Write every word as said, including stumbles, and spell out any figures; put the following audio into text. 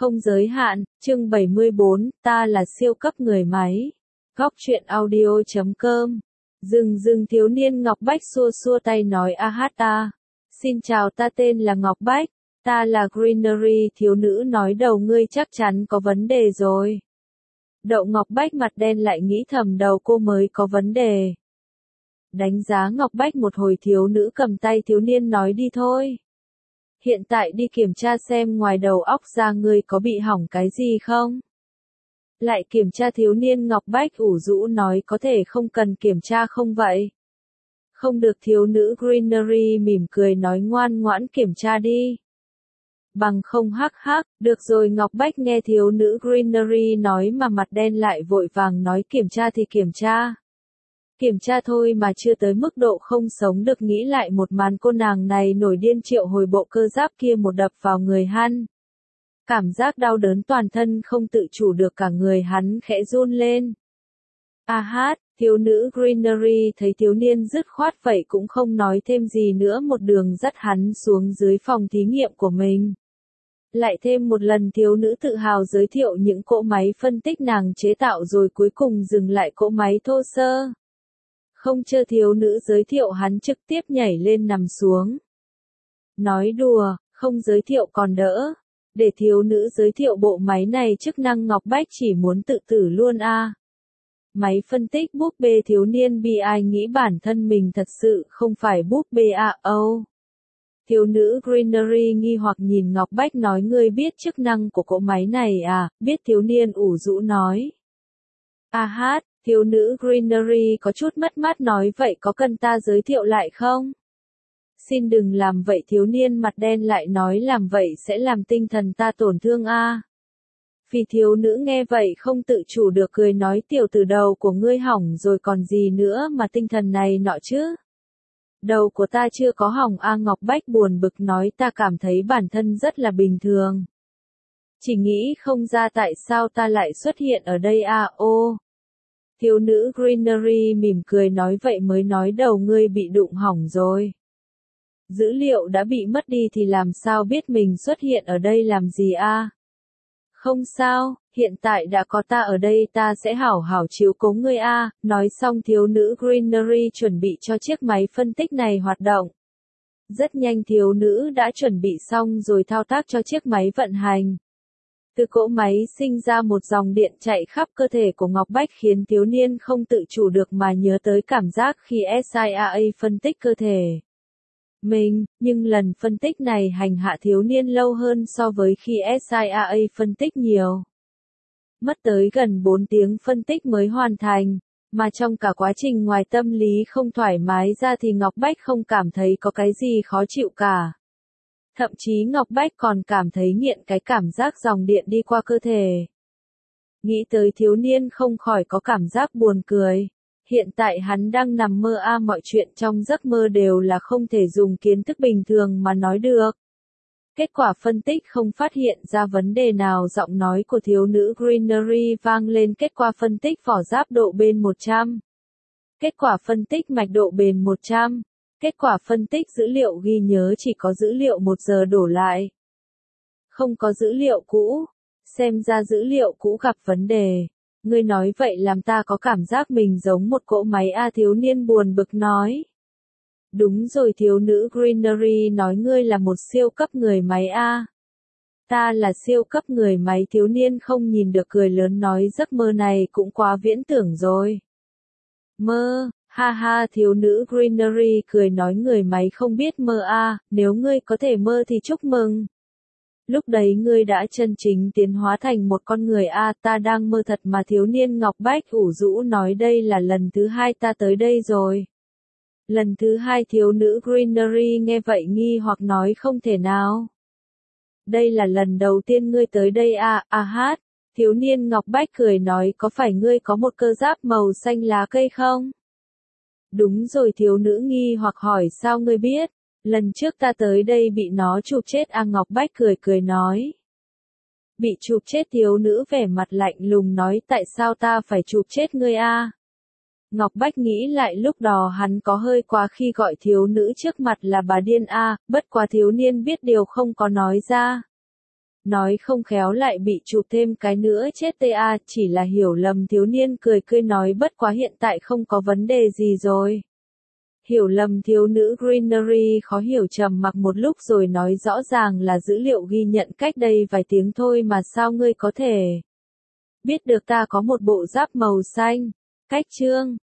Không giới hạn, chương bảy mươi bốn, ta là siêu cấp người máy. Góc truyện audio chấm com. Dừng dừng thiếu niên Ngọc Bách xua xua tay nói a hát ta. Xin chào, ta tên là Ngọc Bách. Ta là Greenery. Thiếu nữ nói đầu ngươi chắc chắn có vấn đề rồi. Đậu Ngọc Bách mặt đen lại nghĩ thầm đầu cô mới có vấn đề. Đánh giá Ngọc Bách một hồi, thiếu nữ cầm tay thiếu niên nói đi thôi. Hiện tại đi kiểm tra xem ngoài đầu óc ra ngươi có bị hỏng cái gì không? Lại kiểm tra, thiếu niên Ngọc Bách ủ rũ nói có thể không cần kiểm tra không vậy? Không được, thiếu nữ Greenery mỉm cười nói ngoan ngoãn kiểm tra đi. Bằng không hắc hắc, được rồi. Ngọc Bách nghe thiếu nữ Greenery nói mà mặt đen lại vội vàng nói kiểm tra thì kiểm tra. Kiểm tra thôi mà chưa tới mức độ không sống được. Nghĩ lại một màn cô nàng này nổi điên triệu hồi bộ cơ giáp kia một đập vào người hắn. Cảm giác đau đớn toàn thân không tự chủ được, cả người hắn khẽ run lên. A hát, thiếu nữ Greenery thấy thiếu niên dứt khoát vậy cũng không nói thêm gì nữa, một đường dắt hắn xuống dưới phòng thí nghiệm của mình. Lại thêm một lần thiếu nữ tự hào giới thiệu những cỗ máy phân tích nàng chế tạo, rồi cuối cùng dừng lại cỗ máy thô sơ. Không chờ thiếu nữ giới thiệu, hắn trực tiếp nhảy lên nằm xuống. Nói đùa, không giới thiệu còn đỡ. Để thiếu nữ giới thiệu bộ máy này chức năng, Ngọc Bách chỉ muốn tự tử luôn a. À. Máy phân tích búp bê. Thiếu niên bi ai nghĩ bản thân mình thật sự không phải búp bê à âu. Thiếu nữ Greenery nghi hoặc nhìn Ngọc Bách nói ngươi biết chức năng của cỗ máy này à? Biết, thiếu niên ủ rũ nói. A hát, thiếu nữ Greenery có chút mất mát nói vậy có cần ta giới thiệu lại không? Xin đừng làm vậy. Thiếu niên mặt đen lại nói làm vậy sẽ làm tinh thần ta tổn thương a. À. Vì thiếu nữ nghe vậy không tự chủ được cười nói tiểu tử đầu của ngươi hỏng rồi còn gì nữa mà tinh thần này nọ chứ. Đầu của ta chưa có hỏng a. À, Ngọc Bách buồn bực nói ta cảm thấy bản thân rất là bình thường. Chỉ nghĩ không ra tại sao ta lại xuất hiện ở đây a. À, ô. Thiếu nữ Greenery mỉm cười nói vậy mới nói đầu ngươi bị đụng hỏng rồi. Dữ liệu đã bị mất đi thì làm sao biết mình xuất hiện ở đây làm gì a? À? Không sao, hiện tại đã có ta ở đây, ta sẽ hảo hảo chiếu cố ngươi a. À. Nói xong thiếu nữ Greenery chuẩn bị cho chiếc máy phân tích này hoạt động. Rất nhanh thiếu nữ đã chuẩn bị xong rồi thao tác cho chiếc máy vận hành. Từ cỗ máy sinh ra một dòng điện chạy khắp cơ thể của Ngọc Bách khiến thiếu niên không tự chủ được mà nhớ tới cảm giác khi ét i a a phân tích cơ thể mình, nhưng lần phân tích này hành hạ thiếu niên lâu hơn so với khi ét i a a phân tích nhiều. Mất tới gần bốn tiếng phân tích mới hoàn thành, mà trong cả quá trình ngoài tâm lý không thoải mái ra thì Ngọc Bách không cảm thấy có cái gì khó chịu cả. Thậm chí Ngọc Bách còn cảm thấy nghiện cái cảm giác dòng điện đi qua cơ thể. Nghĩ tới thiếu niên không khỏi có cảm giác buồn cười. Hiện tại hắn đang nằm mơ a, à, mọi chuyện trong giấc mơ đều là không thể dùng kiến thức bình thường mà nói được. Kết quả phân tích không phát hiện ra vấn đề nào, giọng nói của thiếu nữ Greenery vang lên. Kết quả phân tích vỏ giáp độ bền một trăm. Kết quả phân tích mạch độ bền một trăm. Kết quả phân tích dữ liệu ghi nhớ chỉ có dữ liệu một giờ đổ lại. Không có dữ liệu cũ. Xem ra dữ liệu cũ gặp vấn đề. Ngươi nói vậy làm ta có cảm giác mình giống một cỗ máy a. À, thiếu niên buồn bực nói. Đúng rồi, thiếu nữ Greenery nói ngươi là một siêu cấp người máy a. À. Ta là siêu cấp người máy. Thiếu niên không nhìn được cười lớn nói giấc mơ này cũng quá viễn tưởng rồi. Mơ, ha ha. Thiếu nữ Greenery cười nói người máy không biết mơ a. À, nếu ngươi có thể mơ thì chúc mừng. Lúc đấy ngươi đã chân chính tiến hóa thành một con người a. À, ta đang mơ thật mà. Thiếu niên Ngọc Bách ủ rũ nói đây là lần thứ hai ta tới đây rồi. Lần thứ hai. Thiếu nữ Greenery nghe vậy nghi hoặc nói không thể nào. Đây là lần đầu tiên ngươi tới đây à, à hát. Thiếu niên Ngọc Bách cười nói có phải ngươi có một cơ giáp màu xanh lá cây không? Đúng rồi. Thiếu nữ nghi hoặc hỏi sao ngươi biết? Lần trước ta tới đây bị nó chụp chết à. Ngọc Bách cười cười nói. Bị chụp chết? Thiếu nữ vẻ mặt lạnh lùng nói tại sao ta phải chụp chết ngươi a? À? Ngọc Bách nghĩ lại lúc đó hắn có hơi quá khi gọi thiếu nữ trước mặt là bà điên a, à, bất quá thiếu niên biết điều không có nói ra. Nói không khéo lại bị chụp thêm cái nữa chết tê a, chỉ là hiểu lầm thiếu niên cười cười nói bất quá hiện tại không có vấn đề gì rồi. Hiểu lầm thiếu nữ Greenery khó hiểu trầm mặc một lúc rồi nói rõ ràng là dữ liệu ghi nhận cách đây vài tiếng thôi mà sao ngươi có thể biết được ta có một bộ giáp màu xanh. Cách chương